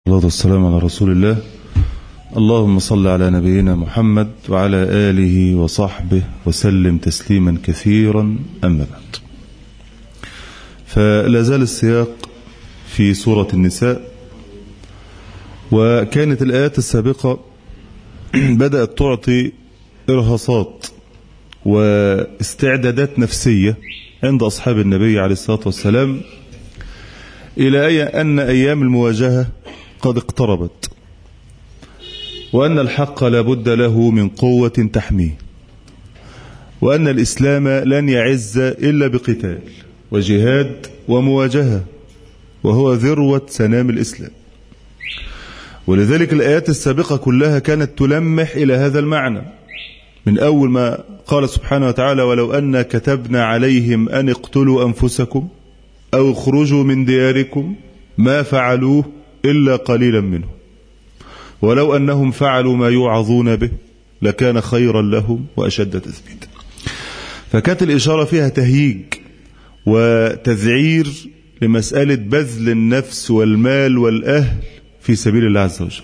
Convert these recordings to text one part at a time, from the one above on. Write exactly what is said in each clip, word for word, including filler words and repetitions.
والصلاة والسلام على رسول الله. اللهم صل على نبينا محمد وعلى آله وصحبه وسلم تسليما كثيرا، أما بعد. فلا زال السياق في سورة النساء، وكانت الآيات السابقة بدأت تعطي إرهاصات واستعدادات نفسية عند أصحاب النبي عليه الصلاة والسلام إلى أن أيام المواجهة قد اقتربت، وأن الحق لا بد له من قوة تحميه، وأن الإسلام لن يعز إلا بقتال وجهاد ومواجهة، وهو ذروة سنام الإسلام. ولذلك الآيات السابقة كلها كانت تلمح إلى هذا المعنى، من أول ما قال سبحانه وتعالى: ولو أن كتبنا عليهم أن اقتلوا أنفسكم أو اخرجوا من دياركم ما فعلوه إلا قليلا منهم ولو أنهم فعلوا ما يوعظون به لكان خيرا لهم وأشد تثبيتا. فكانت الإشارة فيها تهييج وتذعير لمسألة بذل النفس والمال والأهل في سبيل الله عز وجل،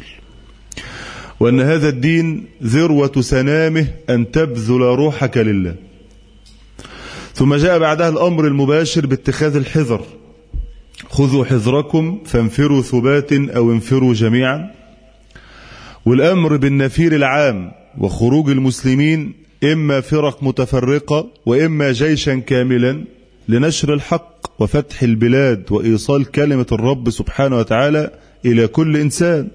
وأن هذا الدين ذروة سنامه أن تبذل روحك لله. ثم جاء بعدها الأمر المباشر باتخاذ الحذر: خذوا حذركم فانفروا ثبات أو انفروا جميعا. والأمر بالنفير العام وخروج المسلمين إما فرق متفرقة وإما جيشا كاملا لنشر الحق وفتح البلاد وإيصال كلمة الرب سبحانه وتعالى إلى كل إنسان.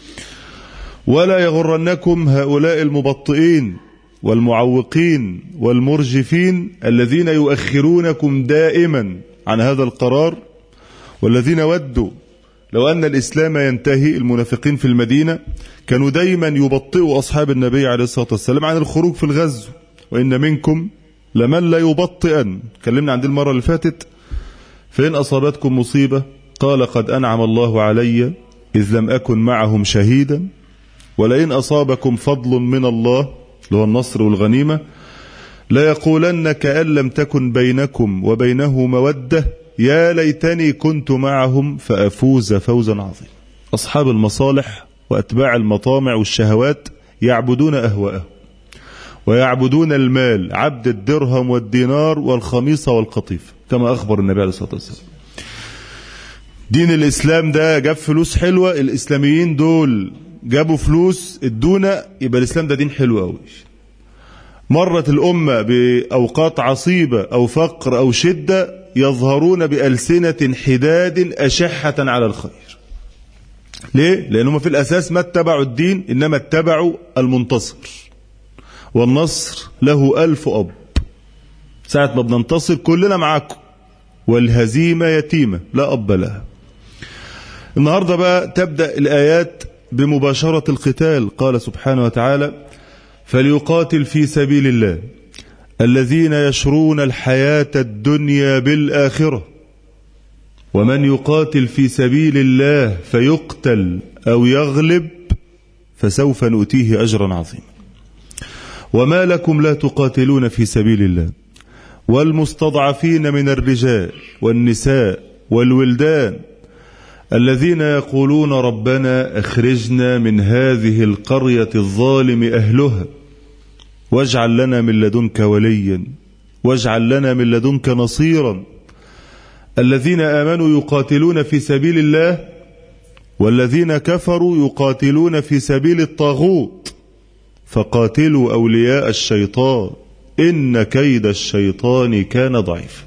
ولا يغرنكم هؤلاء المبطئين والمعوقين والمرجفين الذين يؤخرونكم دائما عن هذا القرار، والذين ودوا لو أن الإسلام ينتهي. المنافقين في المدينة كانوا دايما يبطئوا أصحاب النبي عليه الصلاة والسلام عن الخروج في الغزو: وإن منكم لمن لا يبطئن. كلمنا عن دي المرة اللي فاتت: فإن أصابتكم مصيبة قال قد أنعم الله علي إذ لم أكن معهم شهيدا، ولئن أصابكم فضل من الله اللي هو النصر والغنيمة لا يقولن كأن لم تكن بينكم وبينه مودة يا ليتني كنت معهم فأفوز فوزا عظيما. أصحاب المصالح وأتباع المطامع والشهوات يعبدون أهواءهم ويعبدون المال، عبد الدرهم والدينار والخميصة والقطيفة، كما أخبر النبي عليه الصلاة والسلام. دين الإسلام ده جاب فلوس حلوة، الإسلاميين دول جابوا فلوس ادونا، يبقى الإسلام ده دين حلو قوي. مرت الأمة بأوقات عصيبة أو فقر أو شدة يظهرون بألسنة حداد أشحة على الخير. ليه؟ لأنهم في الأساس ما اتبعوا الدين، إنما اتبعوا المنتصر، والنصر له ألف أب. ساعة ما بننتصر كلنا معاكم، والهزيمة يتيمة لا أب لها. النهاردة بقى تبدأ الآيات بمباشرة القتال. قال سبحانه وتعالى: فليقاتل في سبيل الله الذين يشرون الحياة الدنيا بالآخرة ومن يقاتل في سبيل الله فيقتل أو يغلب فسوف نؤتيه أجرا عظيما. وما لكم لا تقاتلون في سبيل الله والمستضعفين من الرجال والنساء والولدان الذين يقولون ربنا أخرجنا من هذه القرية الظالم أهلها واجعل لنا من لدنك وليا واجعل لنا من لدنك نصيرا. الذين آمنوا يقاتلون في سبيل الله والذين كفروا يقاتلون في سبيل الطاغوت فقاتلوا أولياء الشيطان إن كيد الشيطان كان ضعيفا.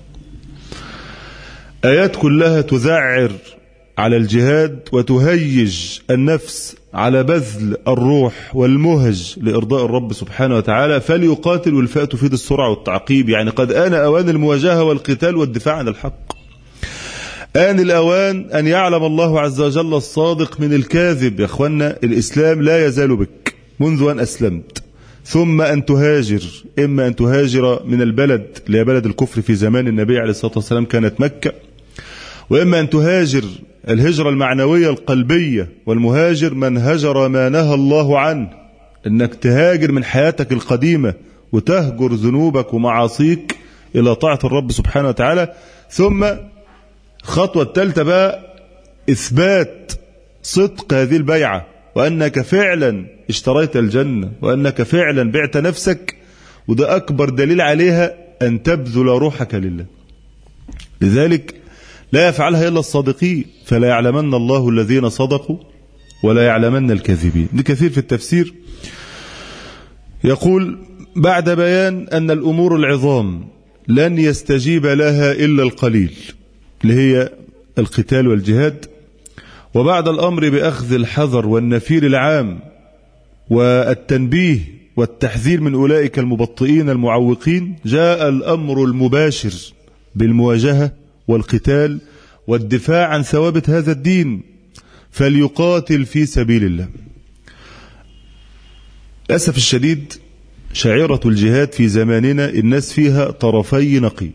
آيات كلها تذعر على الجهاد وتهيج النفس على بذل الروح والمهج لإرضاء الرب سبحانه وتعالى. فليقاتل، والفاء تفيد السرعة والتعقيب، يعني قد آن أوان المواجهة والقتال والدفاع عن الحق. آن الأوان أن يعلم الله عز وجل الصادق من الكاذب. يا أخوانا، الإسلام لا يزال بك منذ أن أسلمت، ثم أن تهاجر. إما أن تهاجر من البلد اللي هي بلد الكفر في زمان النبي عليه الصلاة والسلام كانت مكة، وإما أن تهاجر الهجرة المعنوية القلبية. والمهاجر من هجر ما نهى الله عنه، إنك تهاجر من حياتك القديمة وتهجر ذنوبك ومعاصيك إلى طاعة الرب سبحانه وتعالى. ثم خطوة الثالثة بقى إثبات صدق هذه البيعة وأنك فعلا اشتريت الجنة وأنك فعلا بعت نفسك، وده أكبر دليل عليها أن تبذل روحك لله. لذلك لا يفعلها إلا الصادقين، فلا يعلمن الله الذين صدقوا ولا يعلمن الكاذبين. دي كثير في التفسير يقول بعد بيان أن الأمور العظام لن يستجيب لها إلا القليل اللي هي القتال والجهاد، وبعد الأمر بأخذ الحذر والنفير العام والتنبيه والتحذير من أولئك المبطئين المعوقين، جاء الأمر المباشر بالمواجهة والقتال والدفاع عن ثوابت هذا الدين، فليقاتل في سبيل الله. للأسف الشديد شعيرة الجهاد في زماننا الناس فيها طرفي نقيض،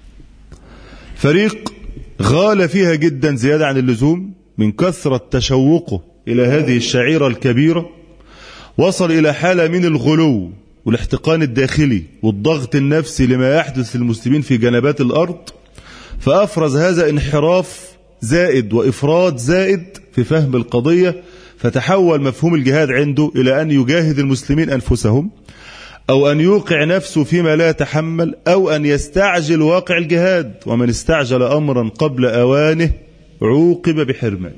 فريق غال فيها جدا زيادة عن اللزوم من كثرة تشوقه إلى هذه الشعيرة الكبيرة، وصل إلى حالة من الغلو والاحتقان الداخلي والضغط النفسي لما يحدث للمسلمين في جنبات الأرض، فأفرز هذا انحراف زائد وإفراط زائد في فهم القضية، فتحول مفهوم الجهاد عنده إلى أن يجاهد المسلمين أنفسهم، أو أن يوقع نفسه فيما لا يتحمل، أو أن يستعجل واقع الجهاد، ومن استعجل أمرا قبل أوانه عوقب بحرمان.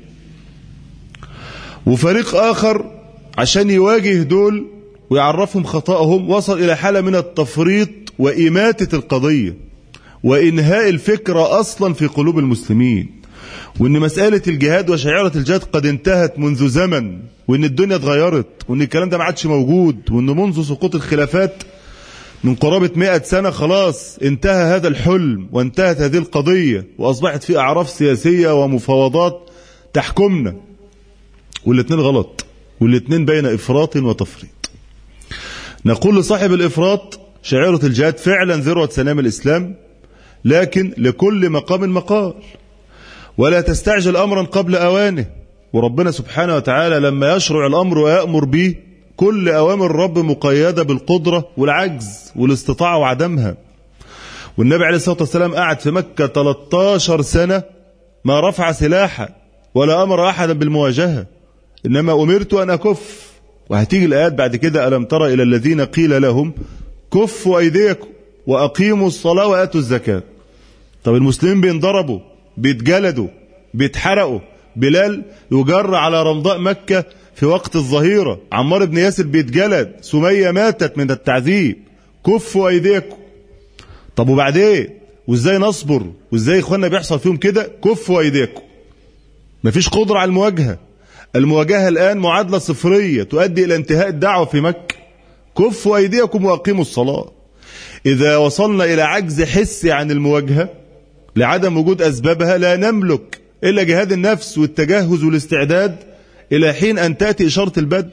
وفريق آخر عشان يواجه دول ويعرفهم خطأهم وصل إلى حالة من التفريط وإماتة القضية وإنهاء الفكرة أصلا في قلوب المسلمين، وإن مسألة الجهاد وشعيرة الجهاد قد انتهت منذ زمن، وإن الدنيا اتغيرت، وإن الكلام ده ما عادش موجود، وإن منذ سقوط الخلافات من قرابة مئة سنة خلاص انتهى هذا الحلم وانتهت هذه القضية، وأصبحت في أعراف سياسية ومفاوضات تحكمنا. والاثنين غلط، والاثنين بين إفراط وتفريط. نقول لصاحب الإفراط شعيرة الجهاد فعلا ذروة سنام الإسلام، لكن لكل مقام مقال، ولا تستعجل أمرا قبل أوانه. وربنا سبحانه وتعالى لما يشرع الأمر ويأمر به، كل أوامر الرب مقيدة بالقدرة والعجز والاستطاعة وعدمها. والنبي عليه الصلاة والسلام قعد في مكة ثلاثة عشر سنة ما رفع سلاحا ولا أمر أحدا بالمواجهة، إنما أمرت أن أكف. وهتيجي الآيات بعد كده: ألم تر إلى الذين قيل لهم كفوا أيديكم وأقيموا الصلاة وآتوا الزكاة. طب المسلمين بينضربوا، بيتجلدوا، بيتحرقوا، بلال يجر على رمضاء مكة في وقت الظهيرة، عمار بن ياسر بيتجلد، سمية ماتت من التعذيب. كفوا أيديكم. طب وبعدين؟ وازاي نصبر؟ وازاي اخواننا بيحصل فيهم كده؟ كفوا أيديكم. مفيش قدرة على المواجهة. المواجهة الآن معادلة صفرية تؤدي إلى انتهاء الدعوة في مكة. كفوا أيديكم وأقيموا الصلاة. إذا وصلنا إلى عجز حسي عن المواجهة لعدم وجود أسبابها، لا نملك إلا جهاد النفس والتجهز والاستعداد إلى حين أن تأتي إشارة البدء.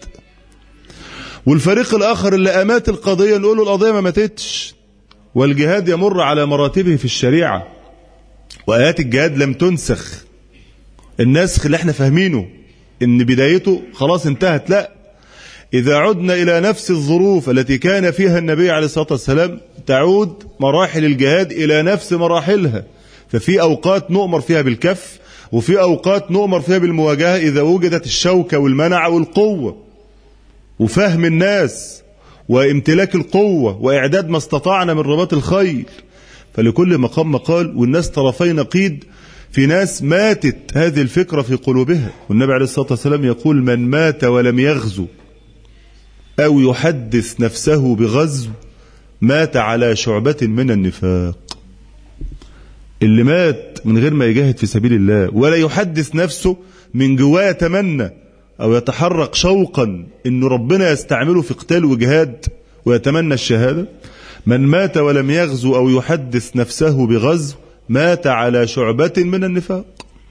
والفريق الآخر اللي أمات القضية نقول له القضية ما ماتتش، والجهاد يمر على مراتبه في الشريعة، وآيات الجهاد لم تنسخ. النسخ اللي احنا فاهمينه إن بدايته خلاص انتهت، لا، إذا عدنا إلى نفس الظروف التي كان فيها النبي عليه الصلاة والسلام تعود مراحل الجهاد إلى نفس مراحلها. ففي أوقات نؤمر فيها بالكف، وفي أوقات نؤمر فيها بالمواجهة إذا وجدت الشوكة والمنع والقوة وفهم الناس وامتلاك القوة وإعداد ما استطعنا من رباط الخيل. فلكل مقام مقال، والناس طرفي نقيض. في ناس ماتت هذه الفكرة في قلوبها، والنبي عليه الصلاة والسلام يقول: من مات ولم يغزو أو يحدث نفسه بغزو مات على شعبة من النفاق. اللي مات من غير ما يجاهد في سبيل الله ولا يحدث نفسه من جواه يتمنى أو يتحرك شوقا إن ربنا يستعمله في قتال وجهاد ويتمنى الشهادة، من مات ولم يغزو أو يحدث نفسه بغزو مات على شعبة من النفاق.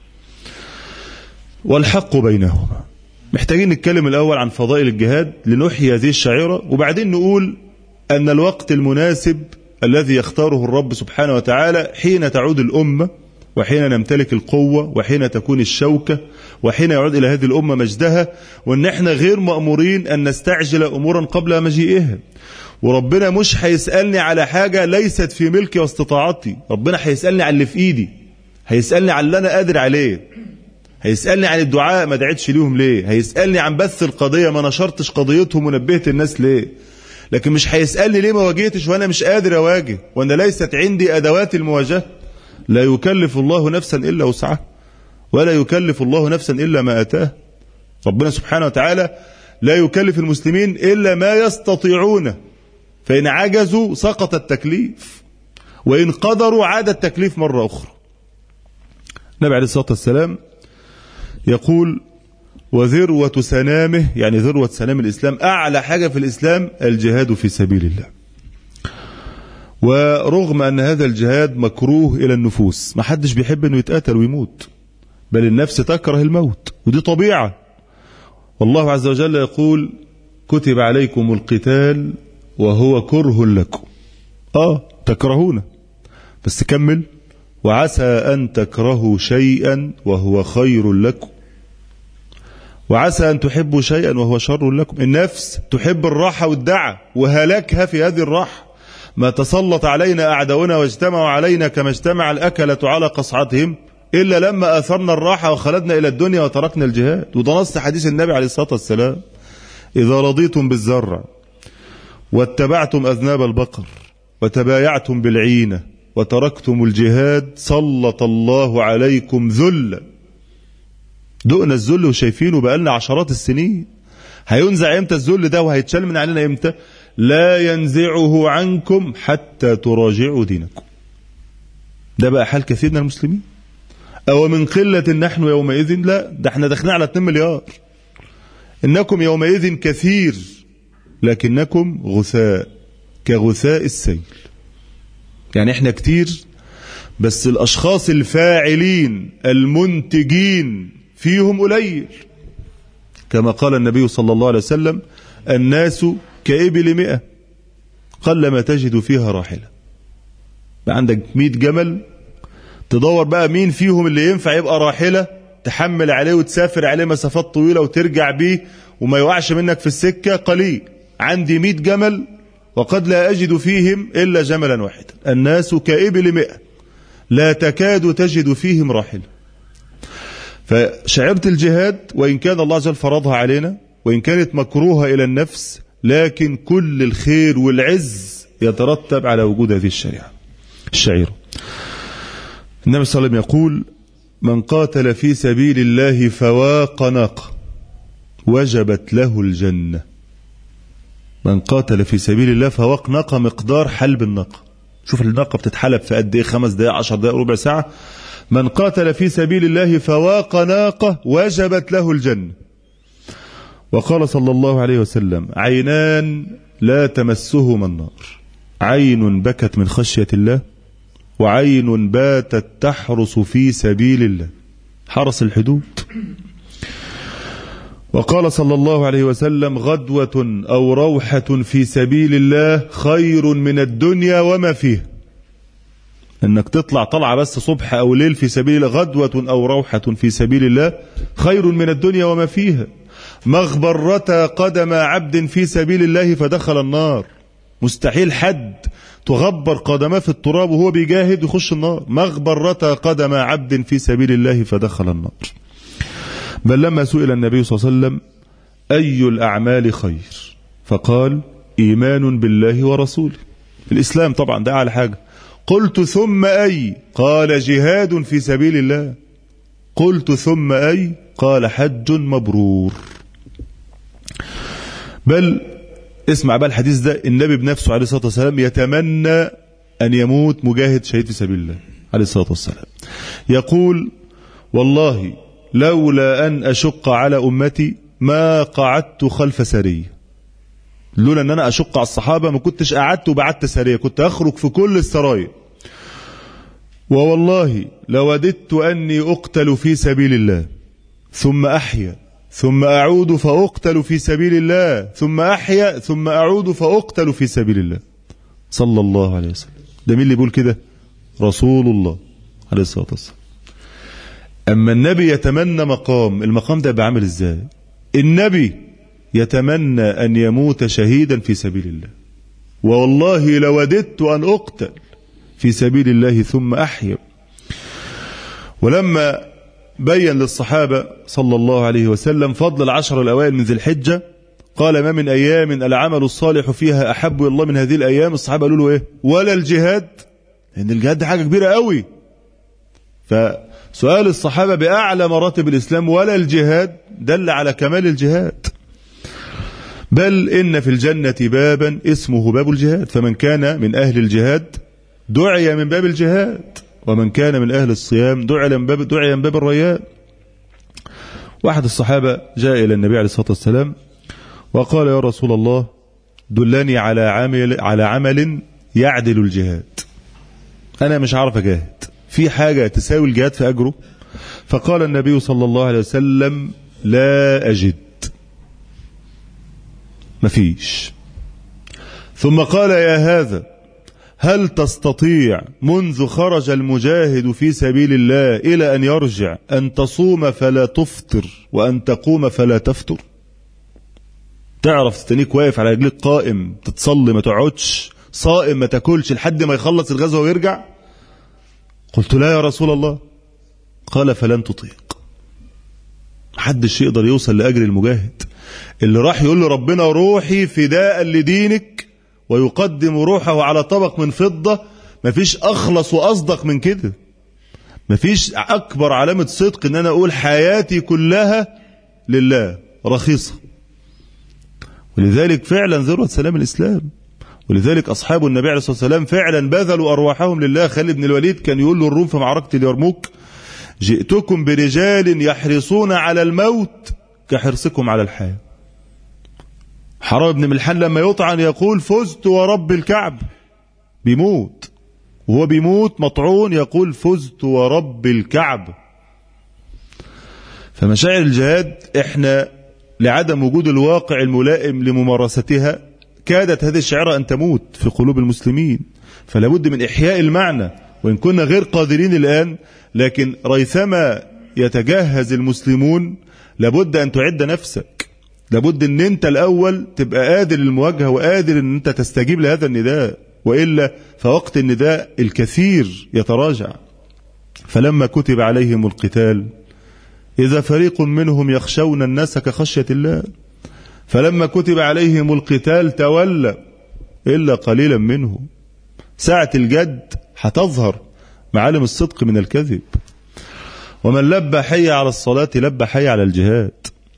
والحق بينهما. محتاجين نتكلم الأول عن فضائل الجهاد لنحيي هذه الشعيرة، وبعدين نقول أن الوقت المناسب الذي يختاره الرب سبحانه وتعالى حين تعود الأمة، وحين نمتلك القوة، وحين تكون الشوكة، وحين يعود إلى هذه الأمة مجدها، وأن احنا غير مأمورين أن نستعجل أمورا قبل مجيئها. وربنا مش هيسألني على حاجة ليست في ملكي واستطاعتي، ربنا هيسألني على اللي في إيدي، هيسألني على اللي أنا قادر عليه. هيسألني عن الدعاء ما دعيتش ليهم ليه؟ هيسألني عن بث القضية ما نشرتش قضيتهم ونبهت الناس ليه؟ لكن مش هيسألني ليه ما واجهتش وأنا مش قادر أواجه وأنا ليست عندي أدوات المواجهة. لا يكلف الله نفسا إلا وسعها ولا يكلف الله نفسا إلا ما أتاه. ربنا سبحانه وتعالى لا يكلف المسلمين إلا ما يستطيعونه، فإن عجزوا سقط التكليف وإن قدروا عاد التكليف مرة أخرى. النبي عليه الصلاة والسلام يقول وذروة سنامه، يعني ذروة سنام الإسلام، أعلى حاجة في الإسلام الجهاد في سبيل الله. ورغم أن هذا الجهاد مكروه إلى النفوس، ما حدش بيحب أنه يتقتل ويموت، بل النفس تكره الموت ودي طبيعة. والله عز وجل يقول كتب عليكم القتال وهو كره لكم. آه تكرهونه، بس كمل وعسى أن تكرهوا شيئا وهو خير لكم وعسى أن تحبوا شيئا وهو شر لكم. النفس تحب الراحة والدعة وهلكها في هذه الراحة. ما تسلط علينا أعداؤنا واجتمعوا علينا كما اجتمع الأكلة على قصعتهم إلا لما آثرنا الراحة وخلدنا إلى الدنيا وتركنا الجهاد. وده نص حديث النبي عليه الصلاة والسلام إذا رضيتم بالزرع واتبعتم أذناب البقر وتبايعتم بالعينة وتركتم الجهاد سلط الله عليكم ذلا. دقنا الذل وشايفينه بقالنا عشرات السنين. هينزع امتى الذل ده وهيتشال من علينا امتى؟ لا ينزعه عنكم حتى تراجعوا دينكم. ده بقى حال كثير من المسلمين. أو من قلة نحن يومئذ؟ لا، ده احنا داخلين على اتنين مليار. إنكم يومئذ كثير لكنكم غثاء كغثاء السيل. يعني احنا كتير بس الأشخاص الفاعلين المنتجين فيهم قليل. كما قال النبي صلى الله عليه وسلم الناس كإبل مئة قلما تجد فيها راحلة. بقى عندك مئة جمل تدور بقى مين فيهم اللي ينفع يبقى راحلة تحمل عليه وتسافر عليه مسافات طويلة وترجع بيه وما يوقعش منك في السكة. قليل. عندي مئة جمل وقد لا أجد فيهم إلا جملا واحدا. الناس كإبل مئة لا تكاد تجد فيهم راحلة. فشعرت الجهاد وإن كان الله عز وجل فرضها علينا وإن كانت مكروهة إلى النفس، لكن كل الخير والعز يترتب على وجود هذه الشريعة الشعيرة. النبي صلى الله عليه وسلم يقول من قاتل في سبيل الله فواق ناقة وجبت له الجنة. من قاتل في سبيل الله فواق ناقة مقدار حلب الناقة. شوف الناقة بتتحلب في قد ايه؟ خمس دقائق، عشر دقائق، ربع ساعة. من قاتل في سبيل الله فواق ناقة وجبت له الجنة. وقال صلى الله عليه وسلم عينان لا تمسهما النار، عين بكت من خشية الله وعين باتت تحرس في سبيل الله. حرس الحدود. وقال صلى الله عليه وسلم غدوة أو روحة في سبيل الله خير من الدنيا وما فيها. انك تطلع طلعة بس صبح أو ليل في سبيل الله، غدوة أو روحة في سبيل الله خير من الدنيا وما فيها. مغبرة قدم عبد في سبيل الله فدخل النار. مستحيل حد تغبر قدمه في التراب وهو بيجاهد يخش النار. مغبرة قدم عبد في سبيل الله فدخل النار. بل لما سئل النبي صلى الله عليه وسلم أي الأعمال خير فقال إيمان بالله ورسوله. الإسلام طبعا ده أعلى حاجة. قلت ثم أي؟ قال جهاد في سبيل الله. قلت ثم أي؟ قال حج مبرور. بل اسمع بقى الحديث ده، النبي بنفسه عليه الصلاة والسلام يتمنى أن يموت مجاهد شهيد في سبيل الله عليه الصلاة والسلام. يقول والله لولا أن أشق على أمتي ما قعدت خلف سرية. لولا أن أنا أشق على الصحابة ما كنتش قعدت وبعدت سرية، كنت أخرج في كل السرايا. ووالله لوددت أني أقتل في سبيل الله ثم أحيا ثم أعود فأقتل في سبيل الله ثم أحيا ثم أعود فأقتل في سبيل الله صلى الله عليه وسلم. ده مين اللي بيقول كده؟ رسول الله عليه الصلاة والسلام. أما النبي يتمنى مقام، المقام ده بعمل إزاي؟ النبي يتمنى أن يموت شهيدا في سبيل الله. والله لوددت أن أقتل في سبيل الله ثم أحيا. ولما بين للصحابة صلى الله عليه وسلم فضل العشر الأوائل من ذي الحجة، قال ما من أيام العمل الصالح فيها أحب إلى الله من هذه الأيام. الصحابة قالوا له إيه؟ ولا الجهاد، لأن الجهاد حاجة كبيرة قوي. فسؤال الصحابة بأعلى مراتب الإسلام ولا الجهاد دل على كمال الجهاد. بل إن في الجنة بابا اسمه باب الجهاد، فمن كان من أهل الجهاد دعي من باب الجهاد، ومن كان من أهل الصيام دعي من باب, دعي من باب الريان. واحد الصحابة جاء إلى النبي عليه الصلاة والسلام وقال يا رسول الله دلني على عمل, على عمل يعدل الجهاد، أنا مش عارف أجاهد، في حاجة تساوي الجهاد في أجره؟ فقال النبي صلى الله عليه وسلم لا أجد، مفيش. ثم قال يا هذا هل تستطيع منذ خرج المجاهد في سبيل الله إلى أن يرجع أن تصوم فلا تفطر وأن تقوم فلا تفطر؟ تعرف تستنيك واقف على رجليك قائم تتصلي ما تقعدش، صائم ما تاكلش لحد ما يخلص الغزوة ويرجع؟ قلت لا يا رسول الله. قال فلن تطيق. محدش يقدر يوصل لأجر المجاهد اللي راح يقول له ربنا روحي فداء لدينك ويقدم روحه على طبق من فضة. مفيش أخلص وأصدق من كده، مفيش أكبر علامة صدق إن أنا أقول حياتي كلها لله، رخيصة. ولذلك فعلا ذروة سلام الإسلام، ولذلك أصحاب النبي عليه الصلاة والسلام فعلا بذلوا أرواحهم لله. خالد بن الوليد كان يقول له الروم في معركة اليرموك جئتكم برجال يحرصون على الموت كحرصكم على الحياة. حرام بن ملحان لما يطعن يقول فزت ورب الكعب، بيموت وهو بيموت مطعون يقول فزت ورب الكعب. فمشاعر الجهاد احنا لعدم وجود الواقع الملائم لممارستها كادت هذه الشعيرة أن تموت في قلوب المسلمين، فلا بد من إحياء المعنى. وإن كنا غير قادرين الآن، لكن ريثما يتجهز المسلمون لابد أن تعد نفسك، لابد أن أنت الأول تبقى قادر للمواجهة وقادر أن أنت تستجيب لهذا النداء، وإلا فوقت النداء الكثير يتراجع. فلما كتب عليهم القتال إذا فريق منهم يخشون الناس كخشية الله، فلما كتب عليهم القتال تولى إلا قليلا منهم. ساعة الجد هتظهر معالم الصدق من الكذب. ومن لبى حي على الصلاة لبى حي على الجهاد.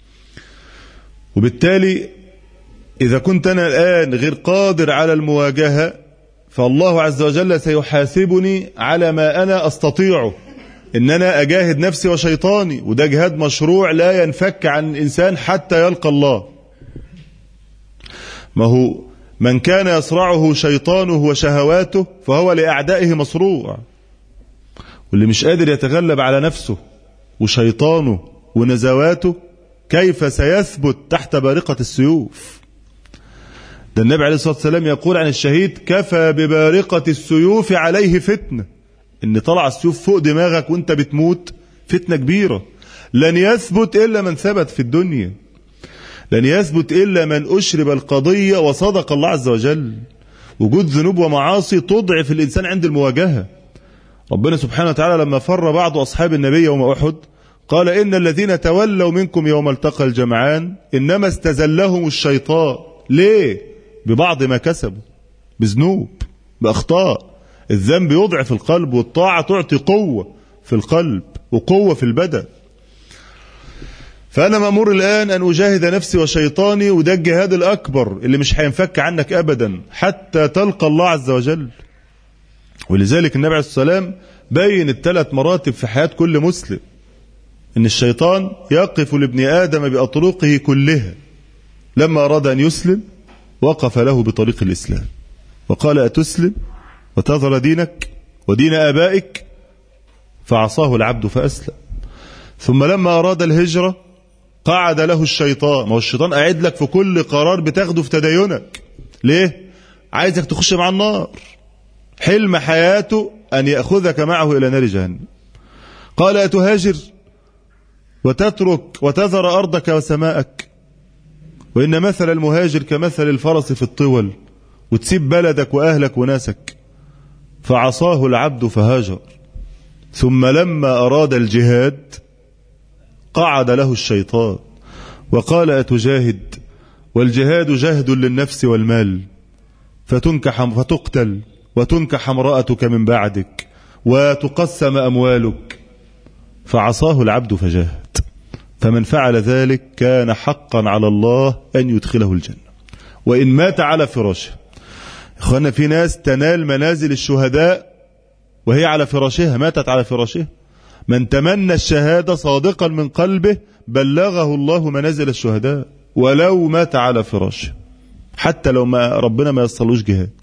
وبالتالي إذا كنت أنا الآن غير قادر على المواجهة فالله عز وجل سيحاسبني على ما أنا أستطيعه، إن أنا أجاهد نفسي وشيطاني، وده جهاد مشروع لا ينفك عن الإنسان حتى يلقى الله. ما هو من كان يصرعه شيطانه وشهواته فهو لأعدائه مصروع، واللي مش قادر يتغلب على نفسه وشيطانه ونزواته كيف سيثبت تحت بارقة السيوف؟ ده النبي عليه الصلاة والسلام يقول عن الشهيد كفى ببارقة السيوف عليه فتنة، ان طلع السيوف فوق دماغك وانت بتموت فتنة كبيرة. لن يثبت إلا من ثبت في الدنيا، لن يثبت إلا من أشرب القضية وصدق الله عز وجل. وجود ذنوب ومعاصي تضعف الإنسان عند المواجهة. ربنا سبحانه وتعالى لما فر بعض أصحاب النبي يوم أحد قال إن الذين تولوا منكم يوم التقى الجمعان إنما استزلهم الشيطان. ليه؟ ببعض ما كسبوا، بذنوب، بأخطاء. الذنب يضعف القلب، والطاعة تعطي قوة في القلب وقوة في البدن. فأنا مأمور الآن أن أجاهد نفسي وشيطاني، وده الجهاد الأكبر اللي مش هينفك عنك أبدا حتى تلقى الله عز وجل. ولذلك النبي عليه الصلاة والسلام بين الثلاث مراتب في حياة كل مسلم، إن الشيطان يقف لابن آدم بأطرقه كلها. لما أراد أن يسلم وقف له بطريق الإسلام وقال أتسلم وتذر دينك ودين آبائك؟ فعصاه العبد فأسلم. ثم لما أراد الهجرة قعد له الشيطان. ما هو الشيطان قاعد لك في كل قرار بتاخده في تدينك. ليه؟ عايزك تخش مع النار. حلم حياته أن يأخذك معه إلى نار جهنم. قال أتهاجر وتترك وتذر أرضك وسماءك؟ وإن مثل المهاجر كمثل الفرس في الطول، وتسيب بلدك وأهلك وناسك. فعصاه العبد فهاجر. ثم لما أراد الجهاد قعد له الشيطان وقال أتجاهد والجهاد جهد للنفس والمال فتنكح فتقتل وتنكح امرأتك من بعدك وتقسم أموالك، فعصاه العبد فجاهد، فمن فعل ذلك كان حقا على الله أن يدخله الجنة وإن مات على فراشه. إخوانا في ناس تنال منازل الشهداء وهي على فراشها، ماتت على فراشها. من تمنى الشهادة صادقا من قلبه بلغه الله منازل الشهداء ولو مات على فراشه، حتى لو ما ربنا ما يصلوش جهاد.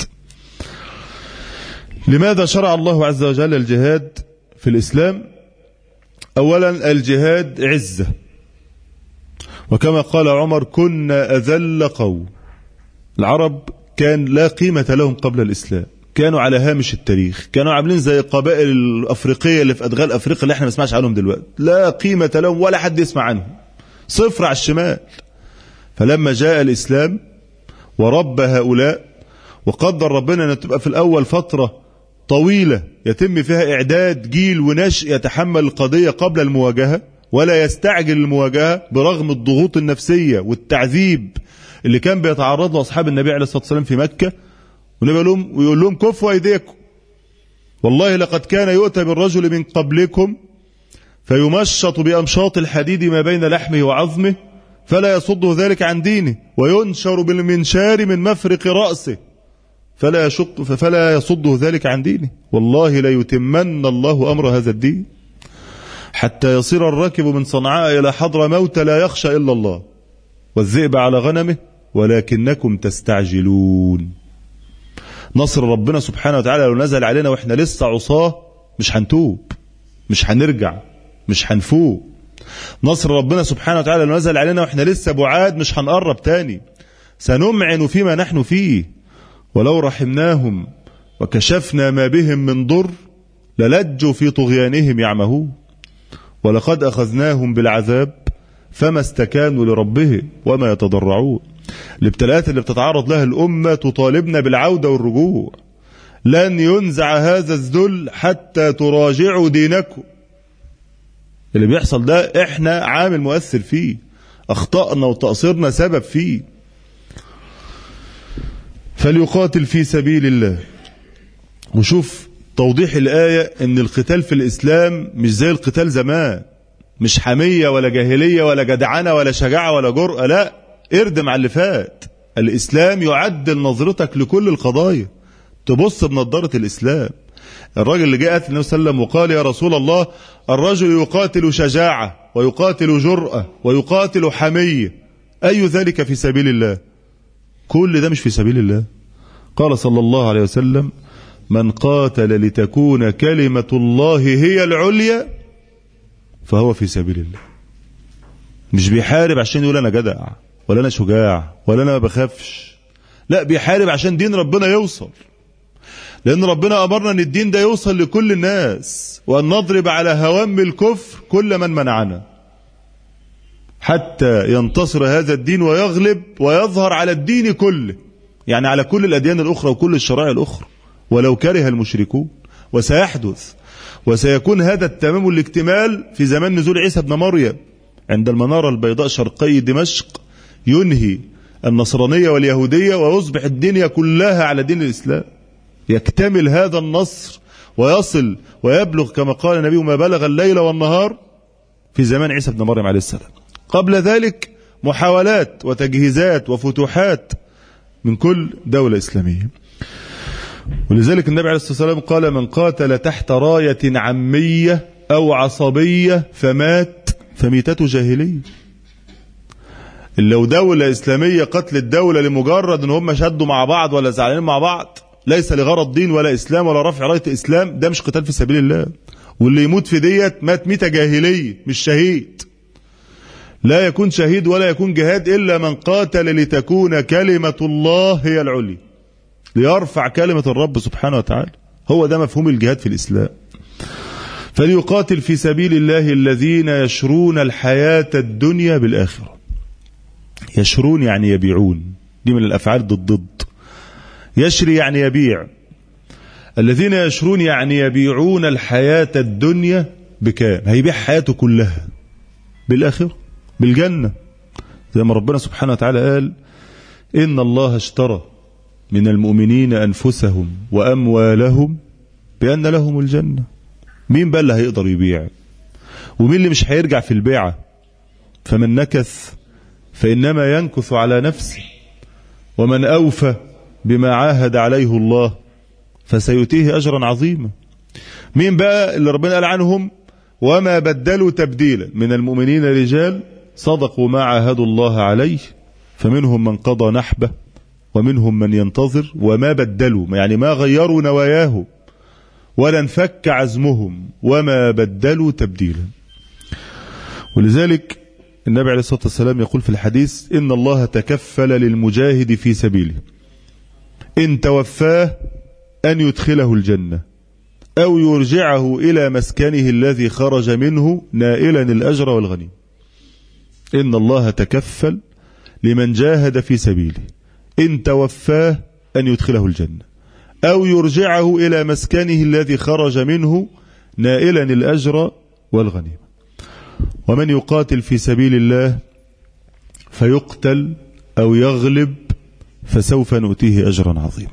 لماذا شرع الله عز وجل الجهاد في الإسلام؟ أولا الجهاد عزة، وكما قال عمر كنا أذل قوم. العرب كان لا قيمة لهم قبل الإسلام، كانوا على هامش التاريخ، كانوا عاملين زي القبائل الأفريقية اللي في أدغال أفريقيا اللي احنا ما نسمعش عنهم دلوقتي، لا قيمة لهم ولا حد يسمع عنهم، صفر على الشمال. فلما جاء الإسلام ورب هؤلاء وقدر ربنا أن تبقى في الأول فترة طويلة يتم فيها إعداد جيل ونشء يتحمل القضية قبل المواجهة ولا يستعجل المواجهة برغم الضغوط النفسية والتعذيب اللي كان بيتعرض له أصحاب النبي عليه الصلاة والسلام في مكة، ونبي لهم ويقول لهم كفوا أيديكم، والله لقد كان يؤتى بالرجل من قبلكم فيمشط بأمشاط الحديد ما بين لحمه وعظمه فلا يصده ذلك عن دينه، وينشر بالمنشار من مفرق رأسه فلا يشق فلا يصده ذلك عن دينه، والله لا يتمن الله أمر هذا الدين حتى يصير الراكب من صنعاء إلى حضر موت لا يخشى إلا الله والذئب على غنمه ولكنكم تستعجلون. نصر ربنا سبحانه وتعالى لو نزل علينا وإحنا لسه عصاه مش هنتوب، مش هنرجع، مش هنفوق. نصر ربنا سبحانه وتعالى لو نزل علينا وإحنا لسه بعاد مش هنقرب تاني، سنمعن فيما نحن فيه، ولو رحمناهم وكشفنا ما بهم من ضر للجوا في طغيانهم يعمهون، ولقد أخذناهم بالعذاب فما استكانوا لربهم وما يتضرعون. الابتلاءات اللي بتتعرض لها الأمة تطالبنا بالعودة والرجوع، لن ينزع هذا الذل حتى تراجعوا دينكم. اللي بيحصل ده احنا عامل مؤثر فيه، أخطأنا وتقصيرنا سبب فيه. فليقاتل في سبيل الله. وشوف توضيح الآية ان القتال في الإسلام مش زي القتال زمان، مش حمية ولا جاهلية ولا جدعنة ولا شجاعة ولا جرأة، لا، اردم على اللي فات. الإسلام يعدل نظرتك لكل القضايا، تبص بنظارة الإسلام. الراجل اللي جاء النبي صلى الله عليه وسلم وقال يا رسول الله الرجل يقاتل شجاعة ويقاتل جرأة ويقاتل حمية، أي ذلك في سبيل الله؟ كل ده مش في سبيل الله. قال صلى الله عليه وسلم من قاتل لتكون كلمة الله هي العليا فهو في سبيل الله. مش بيحارب عشان يقول أنا جدع ولا أنا شجاع ولا أنا ما بخافش، لا، بيحارب عشان دين ربنا يوصل، لأن ربنا أمرنا أن الدين ده يوصل لكل الناس، وأن نضرب على هوام الكفر كل من منعنا حتى ينتصر هذا الدين ويغلب ويظهر على الدين كله، يعني على كل الأديان الأخرى وكل الشرائع الأخرى ولو كره المشركون. وسيحدث وسيكون هذا التمام والاكتمال في زمان نزول عيسى ابن مريم عند المنارة البيضاء شرقي دمشق، ينهي النصرانية واليهودية ويصبح الدنيا كلها على دين الإسلام. يكتمل هذا النصر ويصل ويبلغ كما قال النبي ما بلغ الليل والنهار في زمان عيسى ابن مريم عليه السلام. قبل ذلك محاولات وتجهيزات وفتوحات من كل دولة إسلامية. ولذلك النبي عليه الصلاة والسلام قال من قاتل تحت راية عمية أو عصبية فمات فميتته جاهلية. لو دولة إسلامية قتل الدولة لمجرد ان هم شدوا مع بعض ولا زعلانين مع بعض ليس لغرض دين ولا إسلام ولا رفع راية إسلام، ده مش قتال في سبيل الله. واللي يموت في ديت مات ميتة جاهلية مش شهيد. لا يكون شهيد ولا يكون جهاد إلا من قاتل لتكون كلمة الله هي العليا، ليرفع كلمة الرب سبحانه وتعالى. هو ده مفهوم الجهاد في الإسلام. فليقاتل في سبيل الله الذين يشرون الحياة الدنيا بالآخرة. يشرون يعني يبيعون، دي من الأفعال ضد ضد. يشري يعني يبيع. الذين يشرون يعني يبيعون الحياة الدنيا بكام؟ هيبيع حياته كلها بالآخرة، بالجنة، زي ما ربنا سبحانه وتعالى قال إن الله اشترى من المؤمنين أنفسهم وأموالهم بأن لهم الجنة. مين بقى اللي هيقدر يبيع؟ ومين اللي مش هيرجع في البيعة؟ فمن نكث فإنما ينكث على نفسه، ومن أوفى بما عاهد عليه الله فسيؤتيه أجرا عظيما. مين بقى اللي ربنا قال عنهم وما بدلوا تبديلا؟ من المؤمنين رجال صدقوا ما عاهدوا الله عليه فمنهم من قضى نحبه ومنهم من ينتظر وما بدلوا، يعني ما غيروا نواياهم ولا انفك عزمهم، وما بدلوا تبديلا. ولذلك النبي عليه الصلاة والسلام يقول في الحديث إن الله تكفل للمجاهد في سبيله إن توفاه أن يدخله الجنة أو يرجعه إلى مسكنه الذي خرج منه نائلا الأجر والغنيم. إن الله تكفل لمن جاهد في سبيله إن توفاه أن يدخله الجنة أو يرجعه إلى مسكنه الذي خرج منه نائلا الأجر والغنيم. ومن يقاتل في سبيل الله فيقتل أو يغلب فسوف نؤتيه أجرا عظيما.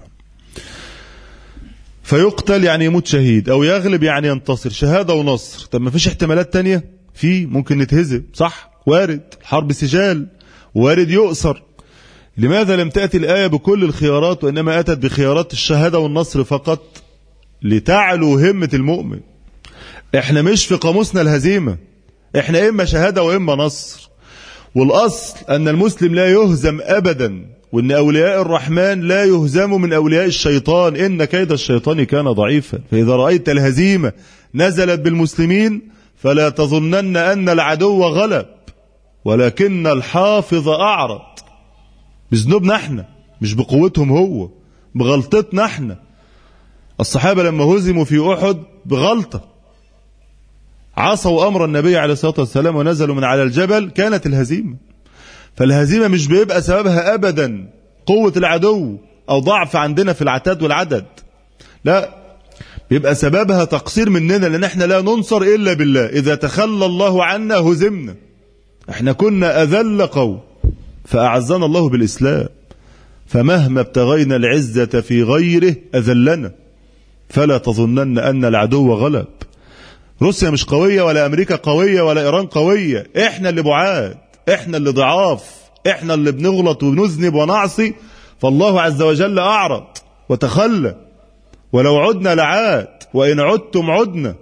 فيقتل يعني يموت شهيد، أو يغلب يعني ينتصر، شهادة ونصر. طب ما فيش احتمالات تانية؟ في، ممكن نتهزم، صح، وارد، الحرب سجال، وارد يؤسر. لماذا لم تأتي الآية بكل الخيارات وإنما أتت بخيارات الشهادة والنصر فقط؟ لتعلو همة المؤمن. احنا مش في قاموسنا الهزيمة، احنا إما شهادة وإما نصر. والأصل أن المسلم لا يهزم أبدا، وأن أولياء الرحمن لا يهزموا من أولياء الشيطان، إن كيد الشيطان كان ضعيفا. فإذا رأيت الهزيمة نزلت بالمسلمين فلا تظنن أن العدو غلب، ولكن الحافظ أعرض. بذنوبنا احنا، مش بقوتهم هو، بغلطتنا احنا. الصحابة لما هزموا في أحد بغلطة عصوا أمر النبي عليه الصلاة والسلام ونزلوا من على الجبل، كانت الهزيمة. فالهزيمة مش بيبقى سببها أبدا قوة العدو أو ضعف عندنا في العتاد والعدد، لا، بيبقى سببها تقصير مننا، لأن احنا لا ننصر إلا بالله. إذا تخلى الله عنا هزمنا. احنا كنا أذل قوم فأعزنا الله بالإسلام، فمهما ابتغينا العزة في غيره أذلنا. فلا تظنن أن العدو غلب. روسيا مش قوية ولا أمريكا قوية ولا إيران قوية، احنا اللي بعاد، احنا اللي ضعاف، احنا اللي بنغلط ونذنب ونعصي. فالله عز وجل أعرض وتخلى. ولو عدنا لعاد، وإن عدتم عدنا.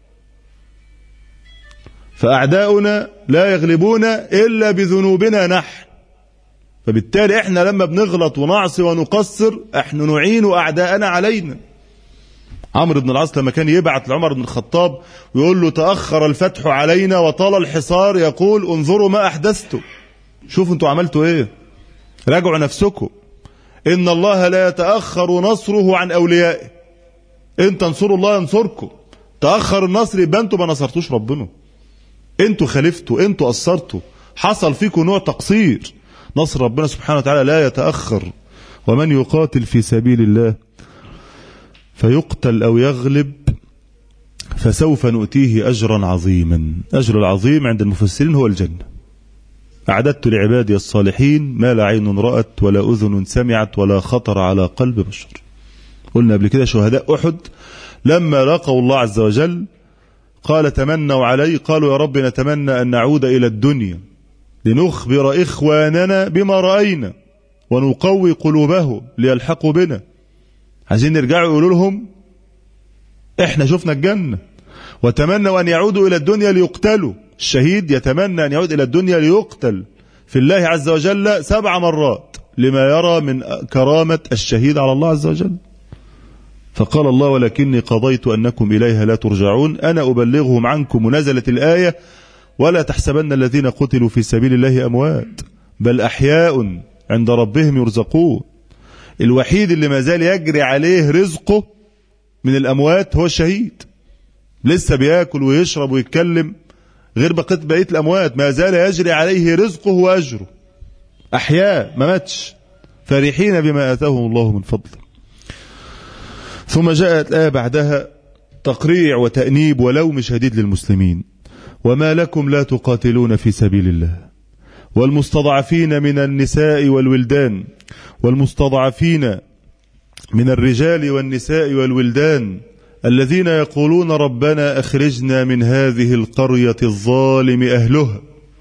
فأعداؤنا لا يغلبون إلا بذنوبنا نحن. فبالتالي احنا لما بنغلط ونعصي ونقصر احنا نعين أعداءنا علينا. عمرو بن العاص لما كان يبعث لعمر بن الخطاب ويقول له تأخر الفتح علينا وطال الحصار، يقول انظروا ما أحدثتم، شوفوا انتوا عملتوا ايه، راجعوا نفسكم. إن الله لا يتأخر نصره عن أوليائه، إن تنصروا الله ينصركم. تأخر النصر يبقى انتوا ما نصرتوش ربنا، انتوا خالفتوا، انتوا قصرتوا، حصل فيكم نوع تقصير. نصر ربنا سبحانه وتعالى لا يتأخر. ومن يقاتل في سبيل الله فيقتل أو يغلب فسوف نؤتيه أجرا عظيما. أجر العظيم عند المفسرين هو الجنة. أعددت لعبادي الصالحين ما لا عين رأت ولا أذن سمعت ولا خطر على قلب بشر. قلنا قبل كده شهداء أحد لما لقوا الله عز وجل قال تمنوا علي، قالوا يا رب نتمنى أن نعود إلى الدنيا لنخبر إخواننا بما رأينا ونقوي قلوبهم ليلحقوا بنا. عايزين نرجعوا يقولوا لهم احنا شفنا الجنة. وتمنوا أن يعودوا إلى الدنيا ليقتلوا. الشهيد يتمنى أن يعود إلى الدنيا ليقتل في الله عز وجل سبع مرات لما يرى من كرامة الشهيد على الله عز وجل. فقال الله ولكني قضيت أنكم إليها لا ترجعون أنا أبلغهم عنكم. ونزلت الآية ولا تحسبن الذين قتلوا في سبيل الله أموات بل أحياء عند ربهم يرزقون. الوحيد اللي ما زال يجري عليه رزقه من الأموات هو الشهيد، لسه بياكل ويشرب ويتكلم غير بقية بقية الأموات، ما زال يجري عليه رزقه وأجره. أحياء ما ماتش فرحين بما آتاهم الله من فضله. ثم جاءت الآية بعدها تقريع وتأنيب ولوم شديد للمسلمين. وما لكم لا تقاتلون في سبيل الله والمستضعفين من النساء والولدان والمستضعفين من الرجال والنساء والولدان الذين يقولون ربنا أخرجنا من هذه القرية الظالم أهلها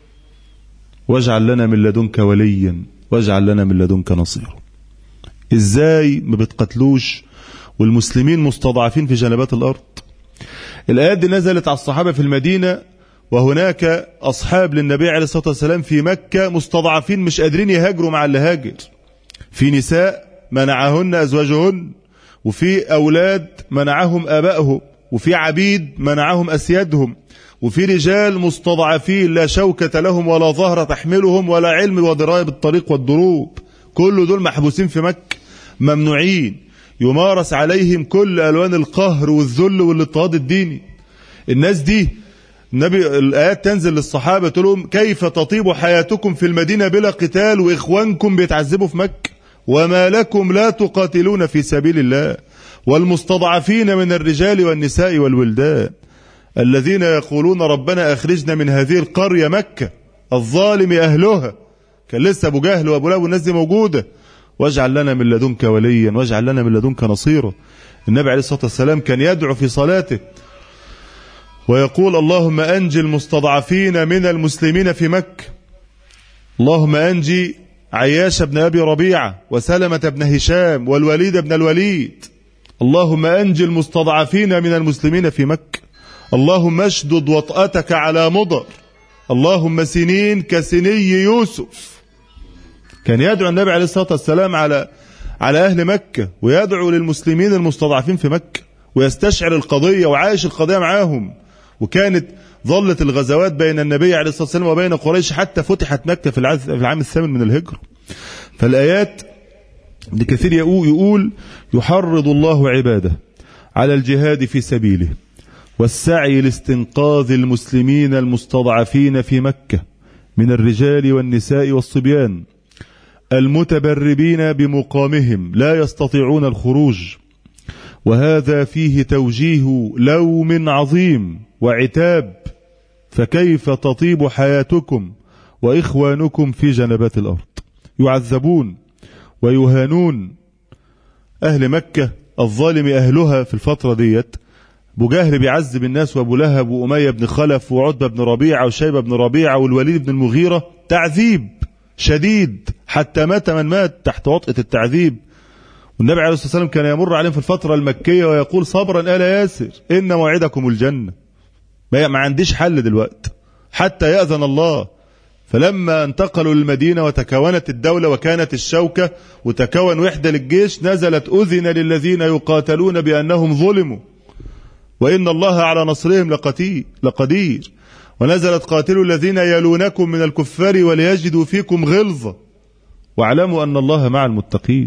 واجعل لنا من لدنك وليا واجعل لنا من لدنك نصيرا. ازاي ما بتقتلوش والمسلمين مستضعفين في جنبات الأرض؟ الآيات دي نزلت على الصحابة في المدينة، وهناك أصحاب للنبي عليه الصلاة والسلام في مكة مستضعفين مش قادرين يهاجروا مع اللي هاجر. في نساء منعهن أزواجهن، وفي أولاد منعهم آبائهم، وفي عبيد منعهم أسيادهم، وفي رجال مستضعفين لا شوكة لهم ولا ظهر تحملهم ولا علم ودراية بالطريق والدروب. كل دول محبوسين في مكة ممنوعين، يمارس عليهم كل ألوان القهر والذل والاضطهاد الديني. الناس دي النبي الآيات تنزل للصحابة تقول لهم كيف تطيب حياتكم في المدينة بلا قتال وإخوانكم بيتعذبوا في مكة؟ وما لكم لا تقاتلون في سبيل الله والمستضعفين من الرجال والنساء والولدان الذين يقولون ربنا أخرجنا من هذه القرية مكة الظالم أهلها. كان لسه أبو جهل وأبو لهب والناس دي موجودة. واجعل لنا من لدنك وليا واجعل لنا من لدنك نصيرا. النبي عليه الصلاة والسلام كان يدعو في صلاته ويقول اللهم أنجي المستضعفين من المسلمين في مكة، اللهم أنجي عياش بن أبي ربيعة وسلمة بن هشام والوليد بن الوليد، اللهم أنجي المستضعفين من المسلمين في مكة، اللهم اشدد وطأتك على مضر، اللهم سنين كسني يوسف. كان يدعو النبي عليه الصلاة والسلام على على أهل مكة ويدعو للمسلمين المستضعفين في مكة ويستشعر القضية وعايش القضية معاهم. وكانت ظلت الغزوات بين النبي عليه الصلاة والسلام وبين قريش حتى فتحت مكة في العام الثامن من الهجرة. فالآيات بكثير يقول يحرض الله عباده على الجهاد في سبيله والسعي لاستنقاذ المسلمين المستضعفين في مكة من الرجال والنساء والصبيان المتبربين بمقامهم لا يستطيعون الخروج، وهذا فيه توجيه لوم عظيم وعتاب. فكيف تطيب حياتكم وإخوانكم في جنبات الأرض يعذبون ويهانون؟ أهل مكة الظالم أهلها في الفترة ديت، أبو جهل بيعذب الناس وأبو لهب وأمية بن خلف وعتبة بن ربيعة وشيبة بن ربيعة والوليد بن المغيرة، تعذيب شديد حتى مات من مات تحت وطأة التعذيب. والنبي عليه الصلاة والسلام كان يمر عليهم في الفترة المكية ويقول صبرا آل ياسر إن موعدكم الجنة، ما عنديش حل دلوقتي حتى يأذن الله. فلما انتقلوا للمدينة وتكونت الدولة وكانت الشوكة وتكون وحدة للجيش، نزلت أذن للذين يقاتلون بأنهم ظلموا وإن الله على نصرهم لقدير، ونزلت قاتلوا الذين يلونكم من الكفار وليجدوا فيكم غلظة واعلموا أن الله مع المتقين.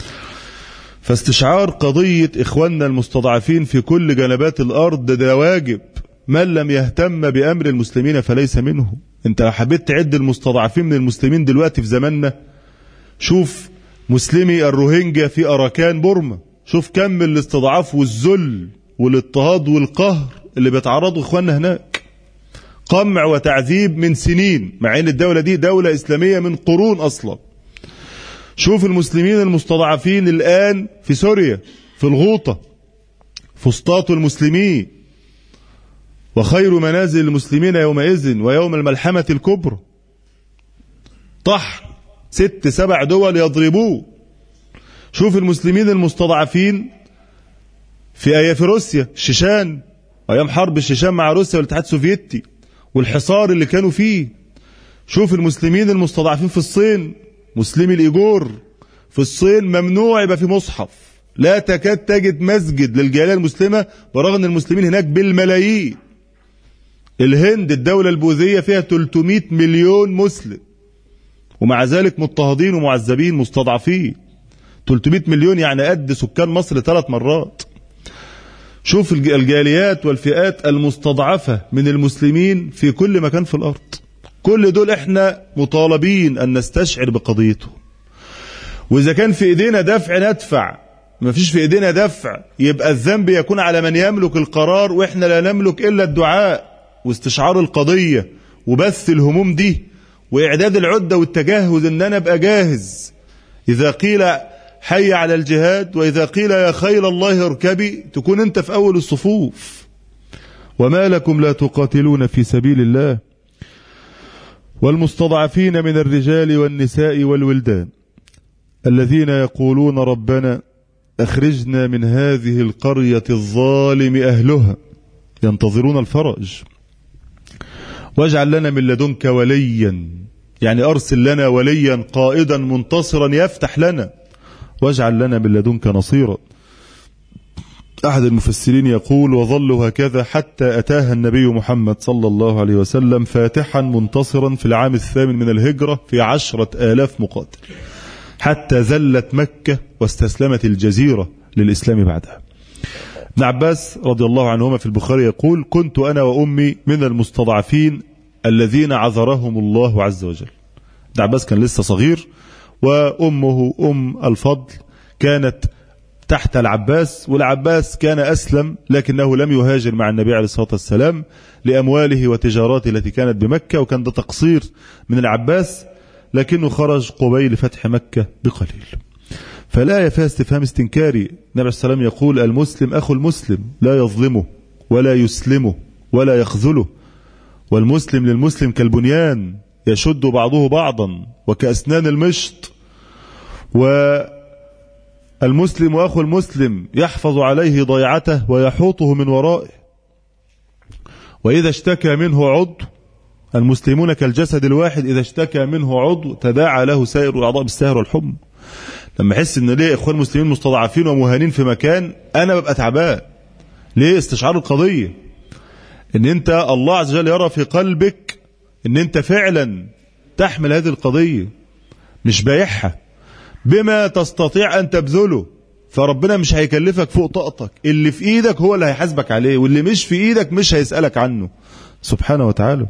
فاستشعار قضية إخواننا المستضعفين في كل جنبات الأرض ده واجب. من لم يهتم بأمر المسلمين فليس منه. انت حبيت تعد المستضعفين من المسلمين دلوقتي في زماننا، شوف مسلمي الروهينجا في أراكان بورما، شوف كم الاستضعاف والذل والاضطهاد والقهر اللي بيتعرضوا إخواننا هناك، قمع وتعذيب من سنين، مع ان الدولة دي دولة إسلامية من قرون أصلا. شوف المسلمين المستضعفين الآن في سوريا في الغوطة، فسطاط المسلمين وخير منازل المسلمين يومئذ ويوم الملحمة الكبرى، طح ست سبع دول يضربوه. شوف المسلمين المستضعفين في أي في روسيا الشيشان، أيام حرب الشيشان مع روسيا والاتحاد السوفيتي والحصار اللي كانوا فيه. شوف المسلمين المستضعفين في الصين، مسلمي الإيجور في الصين ممنوع يبقى في مصحف، لا تكاد تجد مسجد للجالية المسلمة برغم ان المسلمين هناك بالملايين. الهند الدولة البوذية فيها ثلاثمائة مليون مسلم ومع ذلك مضطهدين ومعذبين مستضعفين. ثلاثمائة مليون يعني قد سكان مصر ثلاث مرات. شوف الجاليات والفئات المستضعفة من المسلمين في كل مكان في الأرض. كل دول احنا مطالبين أن نستشعر بقضيته، وإذا كان في إيدينا دفع ندفع، ما فيش في إيدينا دفع يبقى الذنب يكون على من يملك القرار، وإحنا لا نملك إلا الدعاء واستشعار القضية وبث الهموم دي وإعداد العدة والتجهز إن أنا أبقى جاهز إذا قيل حي على الجهاد وإذا قيل يا خيل الله اركبي، تكون أنت في أول الصفوف. وما لكم لا تقاتلون في سبيل الله والمستضعفين من الرجال والنساء والولدان الذين يقولون ربنا أخرجنا من هذه القرية الظالم أهلها ينتظرون الفرج واجعل لنا من لدنك وليا، يعني أرسل لنا وليا قائدا منتصرا يفتح لنا، واجعل لنا من لدنك نصيرا. أحد المفسرين يقول وظلوا هكذا حتى أتاها النبي محمد صلى الله عليه وسلم فاتحا منتصرا في العام الثامن من الهجرة في عشرة آلاف مقاتل، حتى زلت مكة واستسلمت الجزيرة للإسلام بعدها. ابن عباس رضي الله عنهما في البخاري يقول كنت أنا وأمي من المستضعفين الذين عذرهم الله عز وجل. ابن عباس كان لسه صغير، وأمه أم الفضل كانت تحت العباس، والعباس كان أسلم لكنه لم يهاجر مع النبي عليه الصلاة والسلام لأمواله وتجاراته التي كانت بمكة، وكان ده تقصير من العباس، لكنه خرج قبيل فتح مكة بقليل. فالآية فيها استفهام استنكاري. النبي عليه الصلاة والسلام يقول المسلم أخو المسلم لا يظلمه ولا يسلمه ولا يخذله، والمسلم للمسلم كالبنيان يشد بعضه بعضا وكأسنان المشط، والمسلم أخو المسلم يحفظ عليه ضيعته ويحوطه من ورائه، وإذا اشتكى منه عضو، المسلمون كالجسد الواحد إذا اشتكى منه عضو تداعى له سائر الأعضاء بالسهر والحمى. لما احس ان ليه اخوان المسلمين مستضعفين ومهانين في مكان انا ببقى تعبان. ليه؟ استشعار القضية ان انت الله عز وجل يرى في قلبك ان انت فعلا تحمل هذه القضية، مش بايعها بما تستطيع ان تبذله، فربنا مش هيكلفك فوق طاقتك، اللي في ايدك هو اللي هيحاسبك عليه، واللي مش في ايدك مش هيسألك عنه سبحانه وتعالى.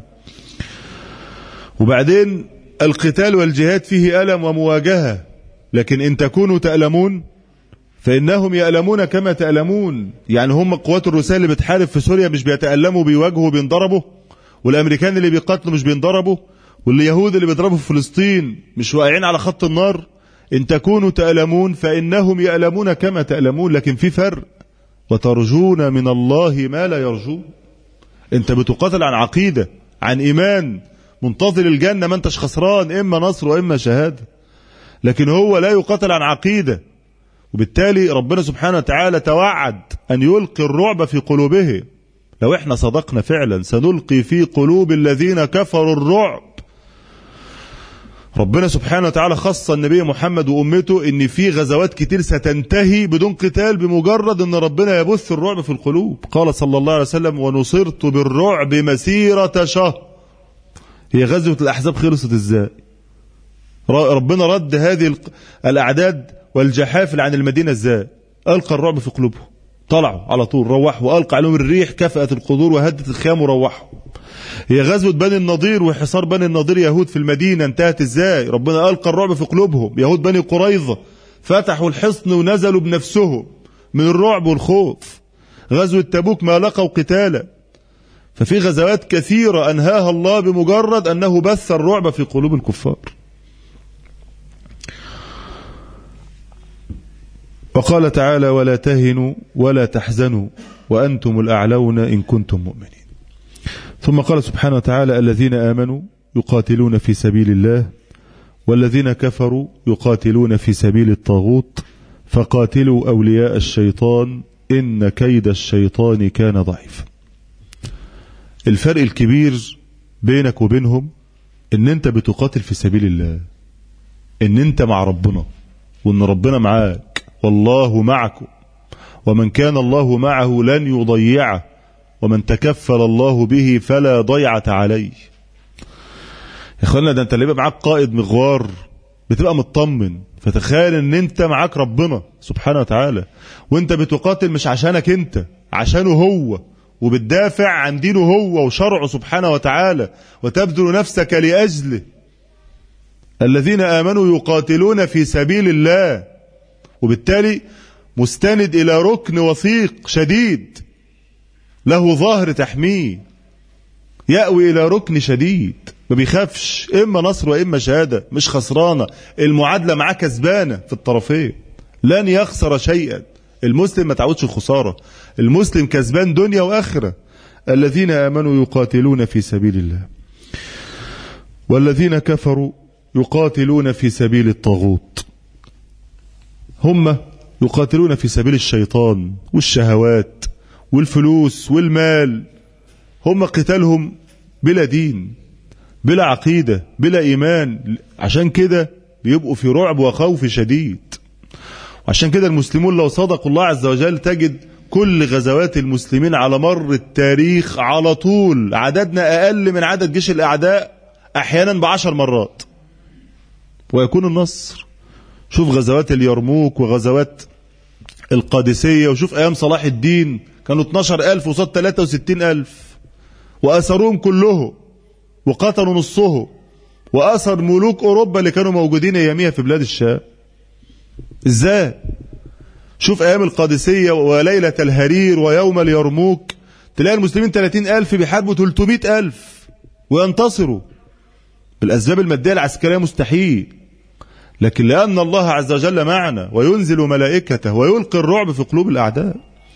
وبعدين القتال والجهاد فيه ألم ومواجهة، لكن إن تكونوا تألمون فإنهم يألمون كما تألمون. يعني هم قوات الروسية اللي بتحارب في سوريا مش بيتألموا بيواجهوا بينضربوا، والأمريكان اللي بيقاتلوا مش بينضربوا، واليهود اللي بيضربوا في فلسطين مش واقعين على خط النار. إن تكونوا تألمون فإنهم يألمون كما تألمون، لكن في فرق. وترجون من الله ما لا يرجون. أنت بتقاتل عن عقيدة، عن إيمان، منتظر الجنة، ما أنتش خسران، إما نصر وإما شهادة. لكن هو لا يقاتل عن عقيدة، وبالتالي ربنا سبحانه وتعالى توعد أن يلقي الرعب في قلوبهم. لو احنا صدقنا فعلا سنلقي في قلوب الذين كفروا الرعب. ربنا سبحانه وتعالى خص النبي محمد وأمته ان في غزوات كتير ستنتهي بدون قتال بمجرد ان ربنا يبث الرعب في القلوب. قال صلى الله عليه وسلم ونصرت بالرعب مسيرة شهر. هي غزوة الأحزاب خلصت ازاي؟ ربنا رد هذه الأعداد والجحافل عن المدينة ازاي؟ ألقى الرعب في قلوبهم، طلعوا على طول، روحوا، وألقى عليهم الريح كفأت القدور وهدت الخيام وروحوا. هي غزوة بني النضير وحصار بني النضير يهود في المدينة انتهت ازاي؟ ربنا ألقى الرعب في قلوبهم. يهود بني قريظة فتحوا الحصن ونزلوا بنفسهم من الرعب والخوف. غزوة تبوك ما لقوا قتالا. ففي غزوات كثيرة أنهاها الله بمجرد أنه بث الرعب في قلوب الكفار. وقال تعالى ولا تهنوا ولا تحزنوا وأنتم الأعلون إن كنتم مؤمنين. ثم قال سبحانه وتعالى الذين آمنوا يقاتلون في سبيل الله والذين كفروا يقاتلون في سبيل الطاغوت فقاتلوا أولياء الشيطان إن كيد الشيطان كان ضعيفا. الفرق الكبير بينك وبينهم ان انت بتقاتل في سبيل الله، ان انت مع ربنا، وان ربنا معاك، والله معكم، ومن كان الله معه لن يضيعه، ومن تكفل الله به فلا ضيعة عليه. يا اخوانا ده انت اللي يبقى معاك قائد مغوار بتبقى مطمن، فتخيل ان انت معاك ربنا سبحانه وتعالى، وانت بتقاتل مش عشانك انت، عشانه هو، وبتدافع عن دينه هو وشرعه سبحانه وتعالى، وتبذل نفسك لأجله. الذين آمنوا يقاتلون في سبيل الله، وبالتالي مستند إلى ركن وثيق شديد له ظهر تحميه. يأوي إلى ركن شديد، ما بيخافش، إما نصر وإما شهادة، مش خسرانة، المعادلة معاه كسبانة في الطرفين، لن يخسر شيئا. المسلم ما تعودش الخسارة، المسلم كسبان دنيا وآخرة. الذين آمنوا يقاتلون في سبيل الله والذين كفروا يقاتلون في سبيل الطاغوت. هم يقاتلون في سبيل الشيطان والشهوات والفلوس والمال. هم قتالهم بلا دين، بلا عقيدة، بلا إيمان. عشان كده بيبقوا في رعب وخوف شديد. عشان كده المسلمون لو صدقوا الله عز وجل تجد كل غزوات المسلمين على مر التاريخ على طول عددنا أقل من عدد جيش الأعداء أحيانا بعشر مرات ويكون النصر. شوف غزوات اليرموك وغزوات القادسية، وشوف أيام صلاح الدين كانوا اتناشر ألف وصاد ثلاثة وستين ألف وأسروهم كلهم وقتلوا نصهم، وأسر ملوك أوروبا اللي كانوا موجودين أياميها في بلاد الشام. إزاي؟ شوف أيام القادسية وليلة الهرير ويوم اليرموك، تلاقي المسلمين ثلاثين ألف بيحاربوا ثلاثمائة ألف وينتصروا. بالأسباب المادية العسكرية مستحيل، لكن لأن الله عز وجل معنا وينزل ملائكته ويلقي الرعب في قلوب الأعداء.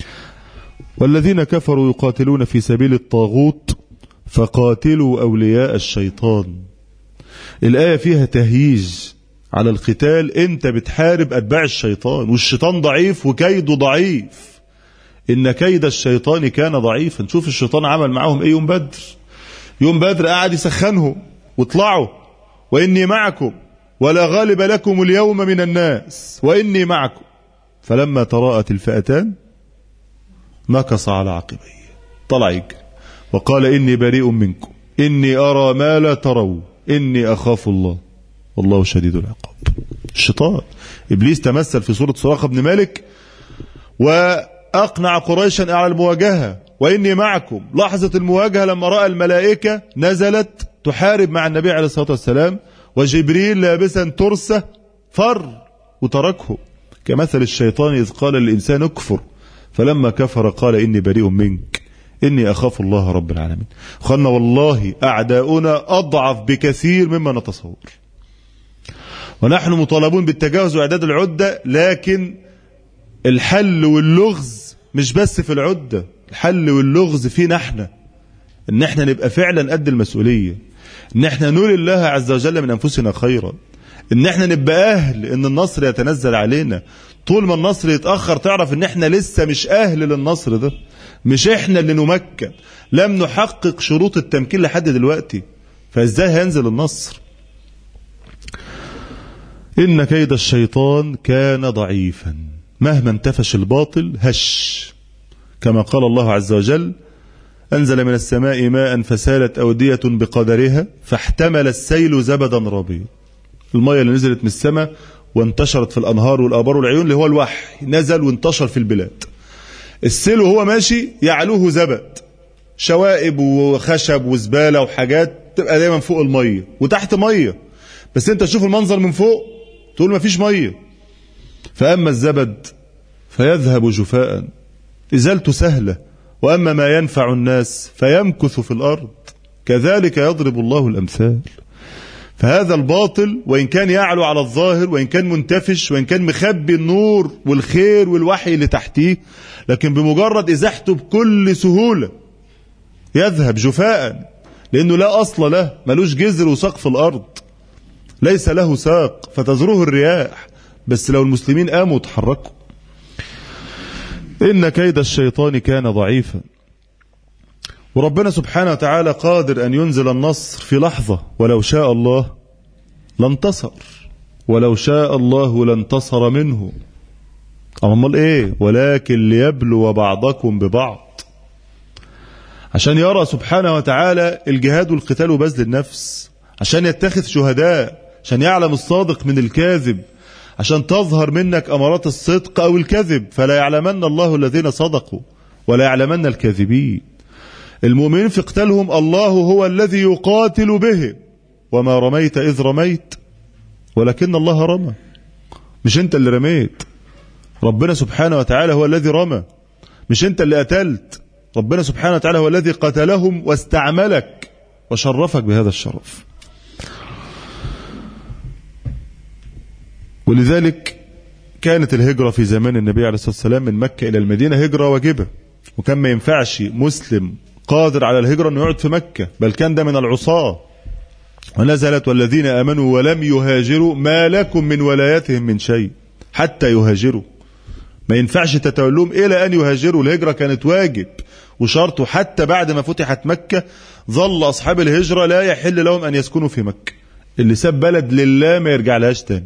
والذين كفروا يقاتلون في سبيل الطاغوت فقاتلوا أولياء الشيطان. الآية فيها تهييج على القتال. انت بتحارب أتباع الشيطان، والشيطان ضعيف وكيده ضعيف. إن كيد الشيطان كان ضعيفا. شوف الشيطان عمل معهم ايه يوم بدر. يوم بدر قاعد يسخنهم واطلعوا وإني معكم ولا غالب لكم اليوم من الناس وإني معكم. فلما تراءت الفئتان نكص على عقبيه، طلع يجري وقال إني بريء منكم إني أرى ما لا تروا إني أخاف الله والله شديد العقاب. الشيطان إبليس تمثل في صورة سراقة بن مالك وأقنع قريشا على المواجهة وإني معكم. لحظة المواجهة لما رأى الملائكة نزلت تحارب مع النبي عليه الصلاة والسلام وجبريل لابسا ترسة فر وتركه، كمثل الشيطان إذ قال للإنسان اكفر فلما كفر قال إني بريء منك إني أخاف الله رب العالمين. خلنا والله أعداؤنا أضعف بكثير مما نتصور، ونحن مطالبون بالتجاوز وإعداد العدة. لكن الحل واللغز مش بس في العدة، الحل واللغز فينا احنا، ان احنا نبقى فعلا قد المسؤولية، ان احنا نولي الله عز وجل من انفسنا خيرا، ان احنا نبقى اهل ان النصر يتنزل علينا. طول ما النصر يتأخر تعرف ان احنا لسه مش اهل للنصر ده، مش احنا اللي نمكن، لم نحقق شروط التمكين لحد دلوقتي، فازاي هينزل النصر؟ إن كيد الشيطان كان ضعيفا، مهما انتفش الباطل هش. كما قال الله عز وجل أنزل من السماء ماء فسالت أودية بقدرها فاحتمل السيل زبدا رابيا. المية اللي نزلت من السماء وانتشرت في الأنهار والآبار والعيون اللي هو الوحي نزل وانتشر في البلاد. السيل وهو ماشي يعلوه زبد، شوائب وخشب وزبالة وحاجات تبقى دايما فوق المية وتحت مية، بس انت تشوف المنظر من فوق تقول ما فيش مية. فأما الزبد فيذهب جفاء إزالته سهلة، وأما ما ينفع الناس فيمكث في الأرض. كذلك يضرب الله الأمثال. فهذا الباطل وإن كان يعلو على الظاهر وإن كان منتفش وإن كان مخبي النور والخير والوحي اللي تحتيه، لكن بمجرد إزاحته بكل سهولة يذهب جفاء، لأنه لا أصل له، ملوش جذر وساق في الأرض، ليس له ساق فتزروه الرياح. بس لو المسلمين قاموا وتحركوا. إن كيد الشيطان كان ضعيفا. وربنا سبحانه وتعالى قادر أن ينزل النصر في لحظة، ولو شاء الله لانتصر، ولو شاء الله لانتصر منه. أمال إيه؟ ولكن ليبلو بعضكم ببعض، عشان يرى سبحانه وتعالى الجهاد والقتال وبذل النفس، عشان يتخذ شهداء، عشان يعلم الصادق من الكاذب، عشان تظهر منك أمارات الصدق أو الكذب. فلا يعلمن الله الذين صدقوا ولا يعلمن الكاذبين. المؤمنين في قتالهم الله هو الذي يقاتل به، وما رميت إذ رميت ولكن الله رمى. مش انت اللي رميت، ربنا سبحانه وتعالى هو الذي رمى، مش انت اللي قتلت، ربنا سبحانه وتعالى هو الذي قتلهم واستعملك وشرفك بهذا الشرف. ولذلك كانت الهجرة في زمان النبي عليه الصلاة والسلام من مكة إلى المدينة هجرة واجبة، وكان ما ينفعش مسلم قادر على الهجرة أنه يقعد في مكة، بل كان ده من العصاة. ونزلت والذين آمنوا ولم يهاجروا ما لكم من ولايتهم من شيء حتى يهاجروا. ما ينفعش تتولوهم إلى أن يهاجروا. الهجرة كانت واجب وشرط، حتى بعد ما فتحت مكة ظل أصحاب الهجرة لا يحل لهم أن يسكنوا في مكة. اللي ساب بلد لله ما يرجع لهاش تاني.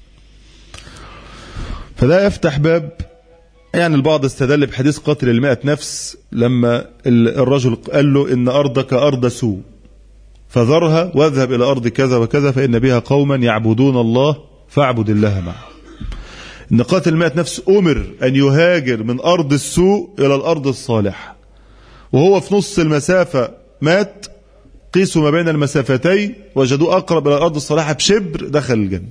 فده يفتح باب، يعني البعض استدل بحديث قتل المئة نفس لما الرجل قال له إن أرضك أرض سوء فذرها واذهب إلى أرض كذا وكذا فإن بها قوما يعبدون الله فاعبد الله معه. إن قاتل المئة نفس أمر أن يهاجر من أرض السوء إلى الأرض الصالحة، وهو في نص المسافة مات. قيسوا ما بين المسافتين وجدوه أقرب إلى الأرض الصالحة بشبر دخل الجنة.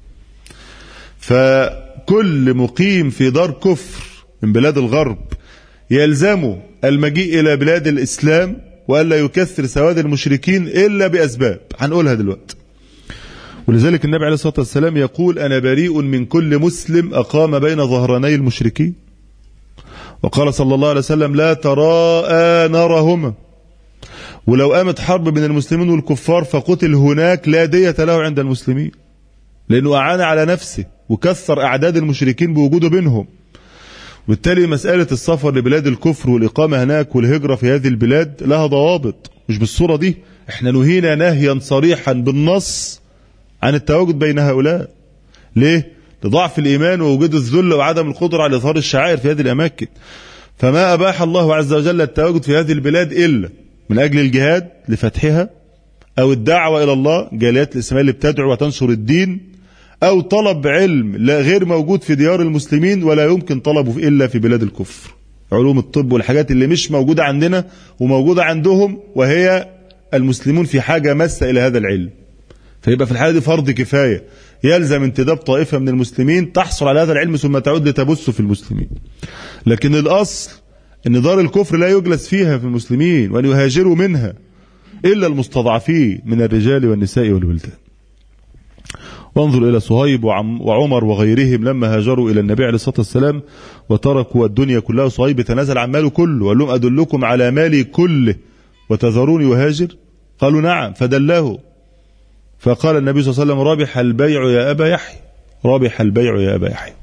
فكل مقيم في دار كفر من بلاد الغرب يلزمه المجيء إلى بلاد الإسلام وألا يكثر سواد المشركين إلا بأسباب هنقولها دلوقتي. ولذلك النبي عليه الصلاة والسلام يقول أنا بريء من كل مسلم أقام بين ظهراني المشركين. وقال صلى الله عليه وسلم لا تراءى نارهما. ولو قامت حرب بين المسلمين والكفار فقتل هناك لا دية له عند المسلمين، لأنه أعان على نفسه وكثر أعداد المشركين بوجوده بينهم. وبالتالي مسألة السفر لبلاد الكفر والإقامة هناك والهجرة في هذه البلاد لها ضوابط، مش بالصورة دي. احنا نهينا نهيا صريحا بالنص عن التواجد بين هؤلاء. ليه؟ لضعف الإيمان ووجود الذل وعدم القدرة على إظهار الشعائر في هذه الأماكن. فما أباح الله عز وجل التواجد في هذه البلاد إلا من أجل الجهاد لفتحها، أو الدعوة إلى الله، جاليات الإسلامية اللي بتدعو وتنشر الدين، أو طلب علم لا غير موجود في ديار المسلمين ولا يمكن طلبه إلا في بلاد الكفر، علوم الطب والحاجات اللي مش موجودة عندنا وموجودة عندهم، وهي المسلمون في حاجة ماسة إلى هذا العلم. فيبقى في الحالة دي فرض كفاية، يلزم انتداب طائفة من المسلمين تحصل على هذا العلم ثم تعود لتبث في المسلمين. لكن الأصل أن دار الكفر لا يجلس فيها في المسلمين، وأن يهاجروا منها إلا المستضعفين من الرجال والنساء والولدان. وانظر إلى صهيب وعمر وغيرهم لما هاجروا إلى النبي عليه الصلاة والسلام وتركوا الدنيا كلها. صهيب تنازل عن ماله كله وقال لهم أدلكم على مالي كله وتذروني يهاجر؟ قالوا نعم، فدله. فقال النبي صلى الله عليه وسلم رابح البيع يا أبا يحيى، رابح البيع يا أبا يحيى.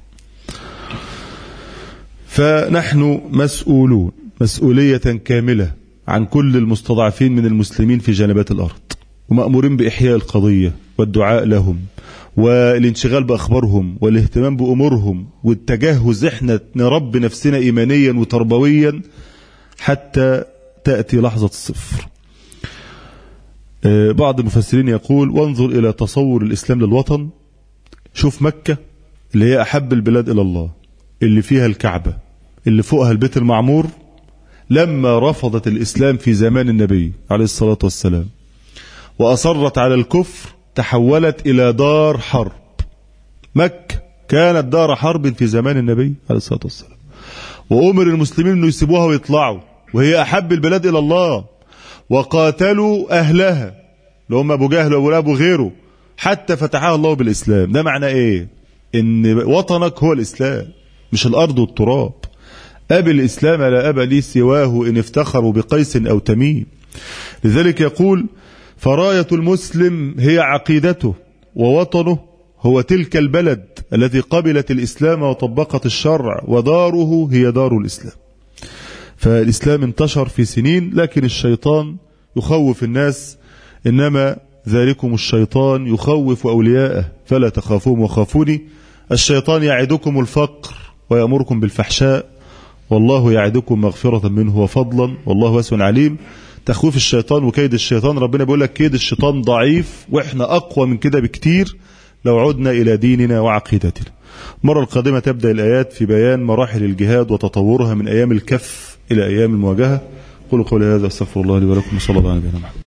فنحن مسؤولون مسؤولية كاملة عن كل المستضعفين من المسلمين في جانبات الأرض، ومأمورين بإحياء القضية والدعاء لهم والانشغال بأخبارهم والاهتمام بأمورهم والتجهز. احنا نربي نفسنا إيمانيا وتربويا حتى تأتي لحظة الصفر. بعض المفسرين يقول وانظر إلى تصور الإسلام للوطن. شوف مكة اللي هي أحب البلاد إلى الله، اللي فيها الكعبة، اللي فوقها البيت المعمور، لما رفضت الإسلام في زمان النبي عليه الصلاة والسلام وأصرت على الكفر تحولت إلى دار حرب. مكة كانت دار حرب في زمان النبي عليه الصلاة والسلام، وأمر المسلمين أنه يسيبوها ويطلعوا، وهي أحب البلاد إلى الله، وقاتلوا أهلها اللي هم أبو جهل وأبو لهب وغيره حتى فتحها الله بالإسلام. ده معنى إيه؟ إن وطنك هو الإسلام مش الأرض والتراب. أبي الإسلام لا أبا لي سواه إن افتخروا بقيس أو تميم. لذلك يقول فراية المسلم هي عقيدته، ووطنه هو تلك البلد التي قبلت الإسلام وطبقت الشرع، وداره هي دار الإسلام. فالإسلام انتشر في سنين، لكن الشيطان يخوف الناس، إنما ذلكم الشيطان يخوف أولياءه فلا تخافوهم وخافوني. الشيطان يعدكم الفقر ويأمركم بالفحشاء، والله يعدكم مغفرة منه وفضلا والله واسع عليم. تخويف الشيطان وكيد الشيطان، ربنا بيقول لك كيد الشيطان ضعيف وإحنا أقوى من كده بكتير لو عدنا إلى ديننا وعقيدتنا. المرة القادمة تبدأ الآيات في بيان مراحل الجهاد وتطورها من أيام الكف إلى أيام المواجهة. قولوا قولي هذا، استغفر الله لي ولكم، صلى الله عليه وسلم.